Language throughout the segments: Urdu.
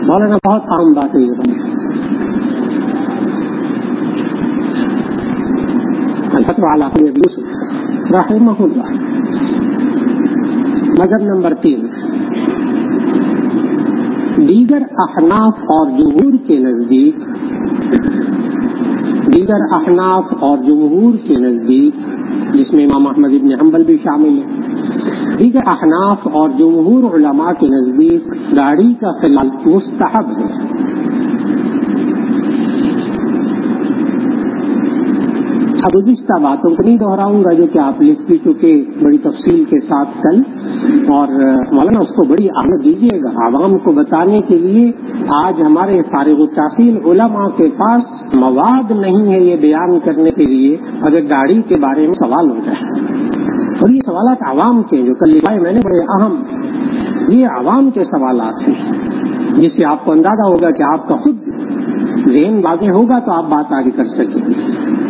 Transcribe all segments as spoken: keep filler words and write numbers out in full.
مولانا بہت عام بات ہے یہ الفتویٰ علی ابی یوسف رحمہ اللہ. مذہب نمبر تین، دیگر احناف اور جمہور کے نزدیک دیگر احناف اور جمہور کے نزدیک جس میں امام احمد ابن حنبل بھی شامل ہیں، دیگر احناف اور جمہور علماء کے نزدیک داڑھی کا خلال مستحب ہے. اب گزشتہ باتوں کو نہیں دہراؤں گا جو کہ آپ لکھ بھی چکے بڑی تفصیل کے ساتھ کل، اور مولانا اس کو بڑی اہمیت دیجیے گا. عوام کو بتانے کے لیے آج ہمارے فارغ التحصیل علماء کے پاس مواد نہیں ہے یہ بیان کرنے کے لیے اگر داڑھی کے بارے میں سوال ہوتا ہے. اور یہ سوالات عوام کے جو کل لکھائے میں نے بڑے اہم، یہ عوام کے سوالات ہیں جس سے آپ کو اندازہ ہوگا کہ آپ کا خود ذہن واضح ہوگا تو آپ بات آگے کر سکیں گے.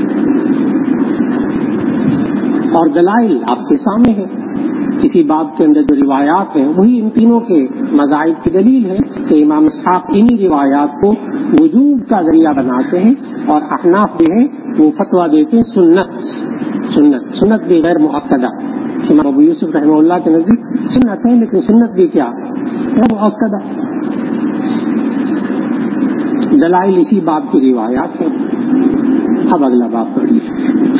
اور دلائل آپ کے سامنے ہیں. کسی بات کے اندر جو روایات ہیں وہی ان تینوں کے مذاہب کی دلیل ہے کہ امام اسحاق انہی روایات کو وجوب کا ذریعہ بناتے ہیں، اور احناف بھی ہیں وہ فتویٰ دیتے ہیں سنت سنت سنت بھی غیر مؤکدہ. امام ابو یوسف رحمہ اللہ کے نزدیک سنت ہے لیکن سنت بھی کیا غیر مؤکدہ. دلائل اسی باب کی روایات ہیں. اب اگلا باب پڑھیے.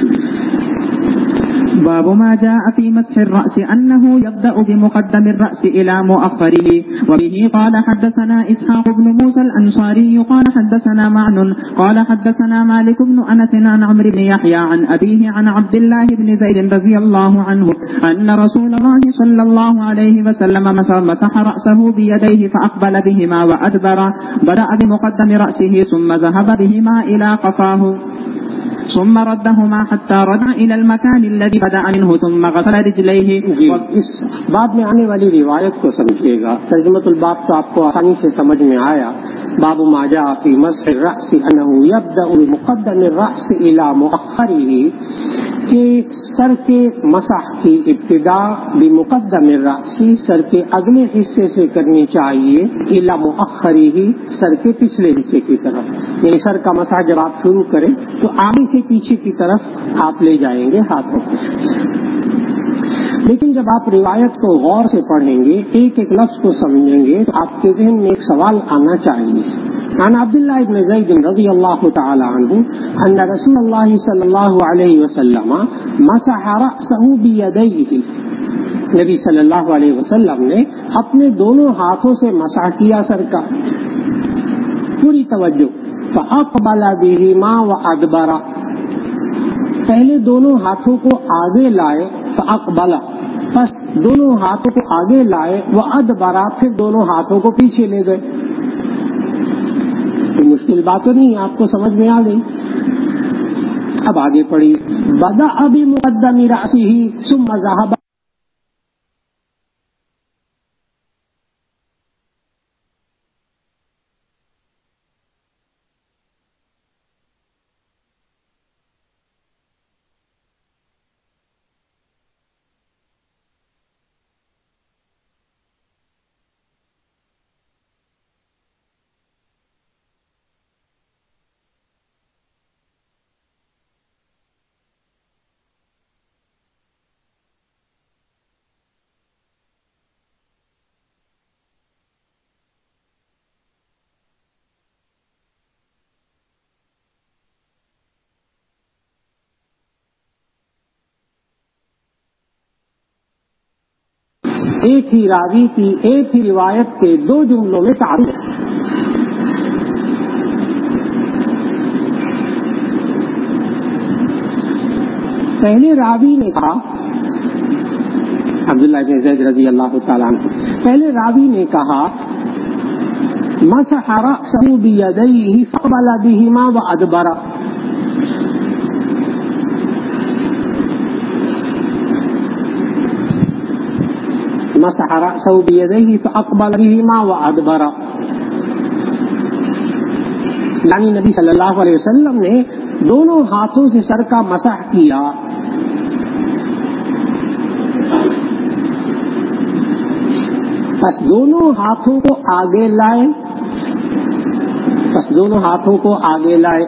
باب ما جاء في مسح الرأس أنه يبدأ بمقدم الرأس إلى مؤخره. وبه قال حدثنا إسحاق بن موسى الأنصاري قال حدثنا معن قال حدثنا مالك بن أنس عن عمرو بن يحيى عن أبيه عن عبد الله بن زيد رضي الله عنه أن رسول الله صلى الله عليه وسلم مسح رأسه بيديه فأقبل بهما وأدبر، بدأ بمقدم رأسه ثم ذهب بهما إلى قفاه ثم ردهما حتى رجع إلى المكان الذي بدأ منه ثم غسل رجليه. جی اس باب میں آنے والی روایت کو سمجھیے گا. ترجمۃ الباب تو آپ کو آسانی سے سمجھ میں آیا. باب ما جاء في مسح الرأس أنه يبدأ بمقدم الرأس إلى مؤخره، کہ سر کے مسح کی ابتدا بمقدم الرأس سر کے اگلے حصے سے کرنی چاہیے، إلى مؤخره سر کے پچھلے حصے کی طرف. یعنی سر کا مسح جب آپ شروع کریں تو آگے سے پیچھے کی طرف آپ لے جائیں گے ہاتھوں کو. لیکن جب آپ روایت کو غور سے پڑھیں گے، ایک ایک لفظ کو سمجھیں گے تو آپ کے ذہن میں ایک سوال آنا چاہیے. عن عبداللہ بن زید رضی اللہ تعالی عنہ ان رسول اللہ صلی اللہ علیہ وسلم مسح رأسه بیدیہ، نبی صلی اللہ علیہ وسلم نے اپنے دونوں ہاتھوں سے مسح کیا سر کا. پوری توجہ. فأقبل بهما وأدبر، پہلے دونوں ہاتھوں کو آگے لائے. فأقبل، پس دونوں ہاتھوں کو آگے لائے. وأدبر، پھر دونوں ہاتھوں کو پیچھے لے گئے. کوئی مشکل بات تو نہیں، آپ کو سمجھ میں آ گئی. اب آگے پڑھی. بدأ بمقدم رأسه ثم ذهب. ایک ہی راوی کی ایک ہی روایت کے دو جملوں میں تعارف ہے. پہلے راوی نے کہا، عبداللہ بن زید رضی اللہ تعالیٰ عنہ، پہلے راوی نے کہا مسح رأسه بیدیہ فأقبل بہما وأدبر. مسح رأسه بيديه فأقبل بهما وأدبر، یعنی نبی صلی اللہ علیہ وسلم نے دونوں ہاتھوں سے سر کا مسح کیا. پس دونوں ہاتھوں کو آگے لائے دونوں ہاتھوں کو آگے لائے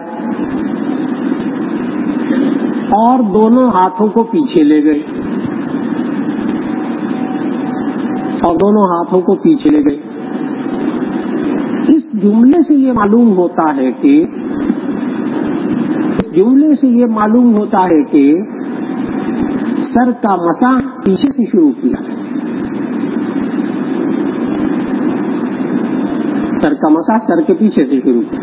اور دونوں ہاتھوں کو پیچھے لے گئے اور دونوں ہاتھوں کو پیچھے لے گئے. اس جملے سے یہ معلوم ہوتا ہے کہ اس جملے سے یہ معلوم ہوتا ہے کہ سر کا مسح پیچھے سے شروع کیا. سر کا مسح سر کے پیچھے سے شروع کیا.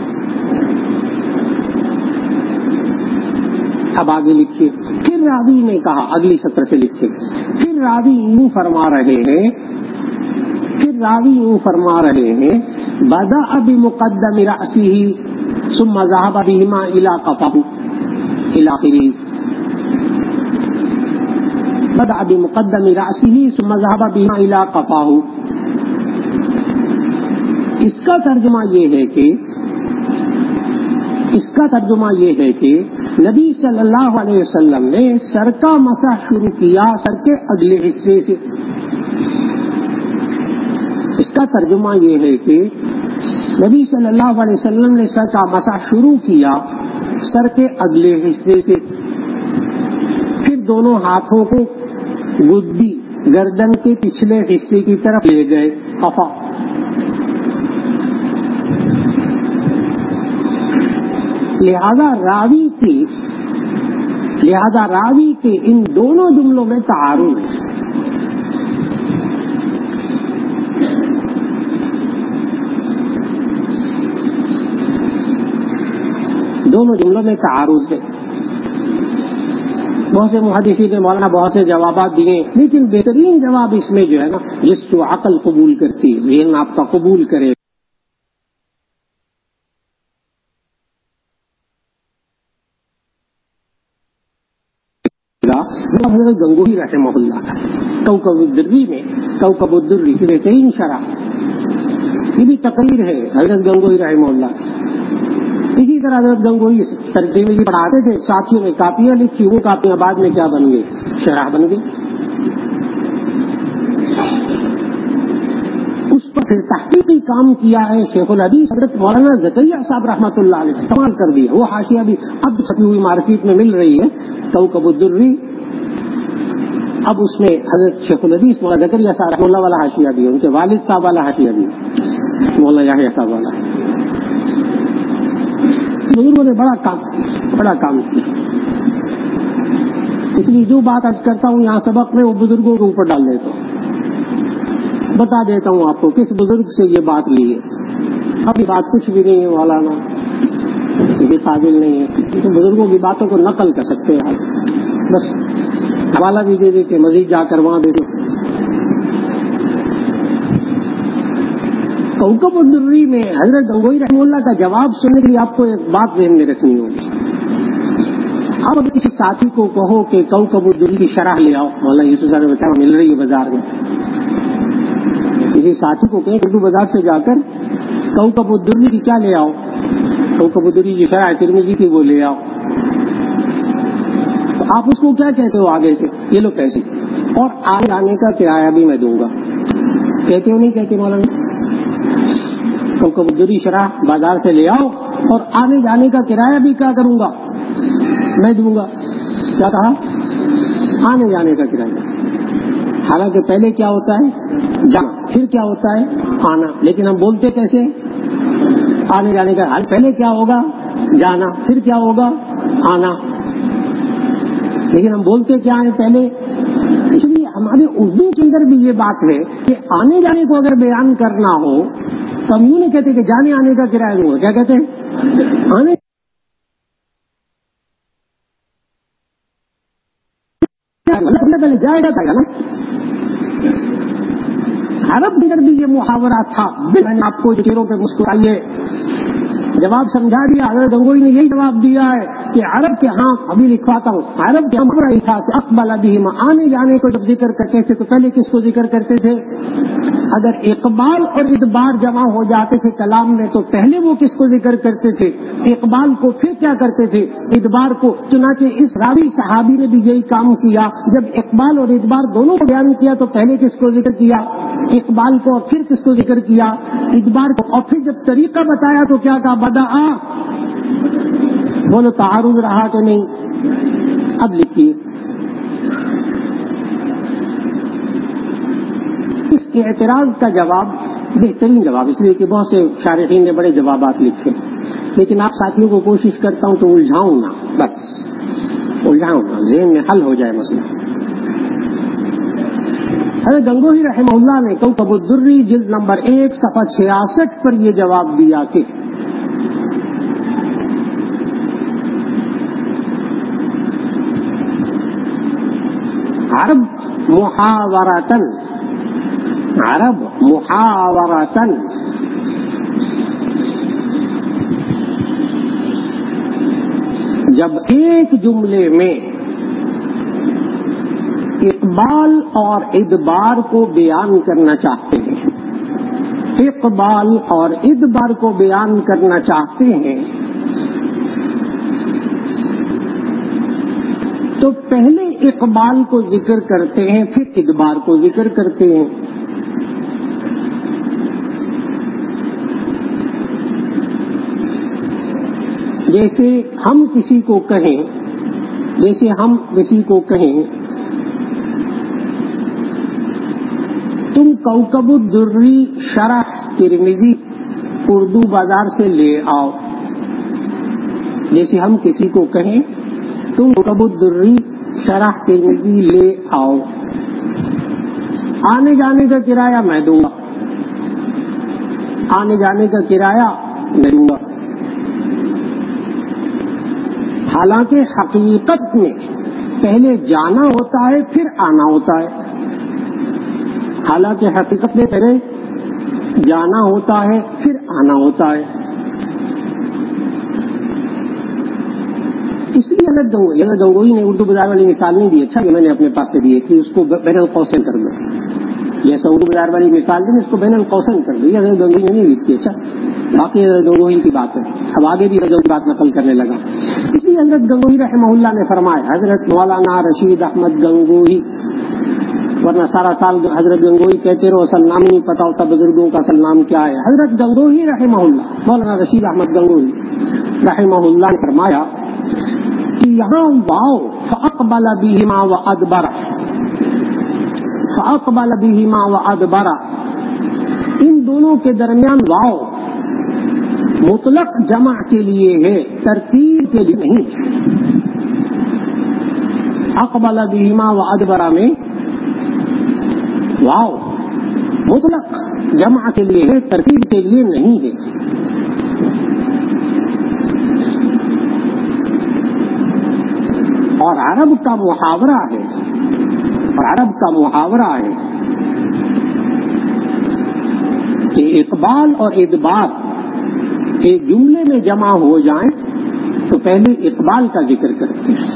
اب آگے لکھیے. پھر راوی نے کہا، اگلی سطر سے لکھیے. پھر راوی یوں فرما رہے ہیں پھر راوی یوں فرما رہے ہیں بدأ بمقدم رأسه ثم ذهب بهما إلى قفاه إلى آخره. بدأ بمقدم رأسه ثم ذهب بهما إلى قفاه. اس کا ترجمہ یہ ہے کہ اس کا ترجمہ یہ ہے کہ نبی صلی اللہ علیہ وسلم نے سر کا مسح شروع کیا سر کے اگلے حصے سے. اس کا ترجمہ یہ ہے کہ نبی صلی اللہ علیہ وسلم نے سر کا مسح شروع کیا سر کے اگلے حصے سے، پھر دونوں ہاتھوں کو گدی گردن کے پچھلے حصے کی طرف لے گئے. قفا. لہذا راوی کی لہذا راوی کے ان دونوں جملوں میں تعارض ہے. دونوں جملوں میں تعارض ہے. بہت سے محدثین نے مولانا بہت سے جوابات دیے، لیکن بہترین جواب اس میں جو ہے نا، جس کو عقل قبول کرتی ہے، ذہن آپ کا قبول کرے گا، حضرت گنگوہی رحمہ اللہ کا کوکب الدری میں کوکب الدری کی بہترین شرح. یہ بھی تقریر ہے حضرت گنگوہی رحمہ اللہ. اسی طرح حضرت گنگوہی ترجمے کی پڑھاتے تھے، ساتھیوں نے کاپیاں لکھی، وہ کاپیاں بعد میں کیا بن گئی؟ شرح بن گئی. اس پر پھر تحقیقی کام کیا ہے شیخ الحدیث حضرت مولانا زکریا صاحب رحمۃ اللہ علیہ، کمال کر دیا. وہ حاشیہ بھی اب چھپی ہوئی مارکیٹ میں مل رہی ہے، کوکب الدری. اب اس میں حضرت شیخ الحدیث مولانا زکریا صاحب رحمۃ اللہ والا حاشیہ بھی ہے، ان کے والد صاحب والا حاشیہ بھی ہے، مولانا یحییٰ صاحب والا. بزرگوں نے بڑا کام بڑا کام کیا. اس لیے جو بات عرض کرتا ہوں یہاں سبق میں، وہ بزرگوں کے اوپر ڈال دیتا ہوں. بتا دیتا ہوں آپ کو کس بزرگ سے یہ بات لی ہے. اب یہ بات کچھ بھی نہیں ہے مولانا، کسی قابل نہیں ہے، تو بزرگوں کی باتوں کو نقل کر سکتے ہیں آپ. بس حوالہ بھی دے دیتے، مزید جا کر وہاں دے دو. کوکب الدری میں حضرت گنگوہی رحمہ اللہ کا جواب سننے کے لیے آپ کو ایک بات ذہن میں رکھنی ہوگی. آپ اگر کسی ساتھی کو کہو کہ کوکب الدری کی شرح لے آؤ، مولانا یوسف صاحب بتا مل رہی ہے بازار میں، کسی ساتھی کو کہیں اردو بازار سے جا کر کوکب الدری کی کیا لے آؤ، کوکب الدری کی شرح ترمذی کی وہ لے آؤ، تو آپ اس کو کیا کہتے ہو آگے سے؟ یہ لو کیسے، اور آنے آنے کا کرایہ بھی میں دوں گا. کہتے ہو نہیں کہتے مولانا؟ کوکب الدری شرح بازار سے لے آؤ اور آنے جانے کا کرایہ بھی کیا کروں گا؟ میں دوں گا. کیا کہا؟ آنے جانے کا کرایہ. حالانکہ پہلے کیا ہوتا ہے؟ جانا، پھر کیا ہوتا ہے؟ آنا. لیکن ہم بولتے کیسے؟ آنے جانے کا. حال پہلے کیا ہوگا؟ جانا. پھر کیا ہوگا؟ آنا. لیکن ہم بولتے کیا ہیں پہلے؟ اس لیے ہمارے اردو کے اندر بھی یہ بات ہے کہ آنے جانے کو اگر بیان کرنا ہو تو ہم یوں نہیں کہتے کہ جانے آنے کا کرایہ دوں گا. کیا کہتے ہیں؟ آنے پہلے جائے گا تھا نا. عرب کے اندر بھی یہ محاورہ تھا. میں نے آپ کو چہروں پہ مسکرائیے جواب سمجھا دیا. حضرت گنگوہی نے یہی جواب دیا ہے کہ عرب کے ہاں ابھی لکھواتا ہوں. عرب کے ہاں تھا کہ اقبل بہما، آنے جانے کو جب ذکر کرتے تھے تو پہلے کس کو ذکر کرتے تھے؟ اگر اقبال اور ادبار جمع ہو جاتے تھے کلام میں تو پہلے وہ کس کو ذکر کرتے تھے؟ اقبال کو، پھر کیا کرتے تھے؟ ادبار کو۔ چنانچہ اس راوی صحابی نے بھی یہی کام کیا، جب اقبال اور ادبار دونوں کو بیان کیا تو پہلے کس کو ذکر کیا؟ اقبال کو، اور پھر کس کو ذکر کیا؟ ادبار کو۔ اور پھر جب طریقہ بتایا تو کیا کہا؟ بدآ۔ بولو تعارض رہا کہ نہیں؟ اب لکھیے اس اعتراض کا جواب، بہترین جواب، اس لیے کہ بہت سے شارحین نے بڑے جوابات لکھے، لیکن آپ ساتھیوں کو کوشش کرتا ہوں تو الجھاؤں نہ، بس الجھاؤں نہ، ذہن میں حل ہو جائے مسئلہ۔ حضرت گنگوہی رحمہ اللہ نے کوكب الدری جلد نمبر ایک صفحہ چھیاسٹھ پر یہ جواب دیا کہ عرب محاورتن عرب محاورتن جب ایک جملے میں اقبال اور ادبار کو بیان کرنا چاہتے ہیں، اقبال اور ادبار کو بیان کرنا چاہتے ہیں تو پہلے اقبال کو ذکر کرتے ہیں، پھر ادبار کو ذکر کرتے ہیں۔ جیسے ہم کسی کو کہیں جیسے ہم کسی کو کہیں تم کوكب الدری شرح ترمذی اردو بازار سے لے آؤ، جیسے ہم کسی کو کہیں تم کوكب الدری شرح ترمذی لے آؤ، آنے جانے کا کرایہ میں دوں گا، آنے جانے کا کرایہ میں دوں گا۔ حالانکہ حقیقت میں پہلے جانا ہوتا ہے پھر آنا ہوتا ہے، حالانکہ حقیقت میں پہلے جانا ہوتا ہے پھر آنا ہوتا ہے۔ اس لیے حضرت گنگوئی حضرت گنگوئی نے اردو بازار والی مثال نہیں دی، اچھا یہ میں نے اپنے پاس سے دی، اس لیے اس کو بین القوسین کر دو، جیسا اردو بازار والی مثال دی اس کو بین القوسین کر دو، یہ حضرت گنگوئی نے نہیں لکھی۔ اچھا باقی حضرت گنگوئی کی بات ہے، اب آگے بھی حضرت کی بات نقل کرنے لگا۔ اس لیے حضرت گنگوئی رحمہ اللہ نے فرمایا، حضرت مولانا رشید احمد گنگوئی، ورنہ سارا سال حضرت گنگوئی کہتے رہو، اصل نام نہیں پتا ہوتا بزرگوں کا اصل نام کیا ہے۔ حضرت گنگوئی رحمہ اللہ، مولانا رشید احمد گنگوئی رحمہ اللہ نے فرمایا کہ یہاں واو فاقبل بہما وادبر، فاقبل بہما وادبر، ان دونوں کے درمیان واو مطلق جمع کے لیے ہے، ترتیب کے لیے نہیں۔ اقبل بہما وادبر میں واو مطلق جمع کے لیے ہے، ترتیب کے لیے نہیں ہے۔ اور عرب کا محاورہ ہے اور عرب کا محاورہ ہے کہ اقبال اور ادبار ایک جملے میں جمع ہو جائیں تو پہلے اقبال کا ذکر کرتے ہیں۔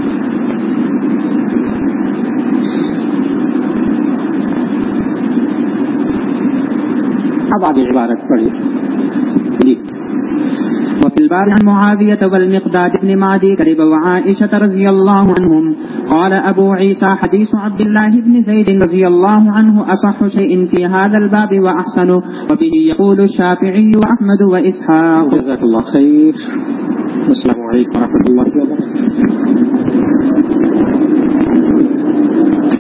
اب آگے عبارت پڑھی جی۔ وفي الباب عن معاوية والمقداد بن معدي كرب وعائشة رضي الله عنهم قال أبو عيسى حديث عبد الله بن زيد رضي الله عنه أصح شيء في هذا الباب وأحسن، وبه يقول الشافعي وأحمد وإسحاق. جزاك الله خير. السلام عليكم ورحمة الله وبركاته.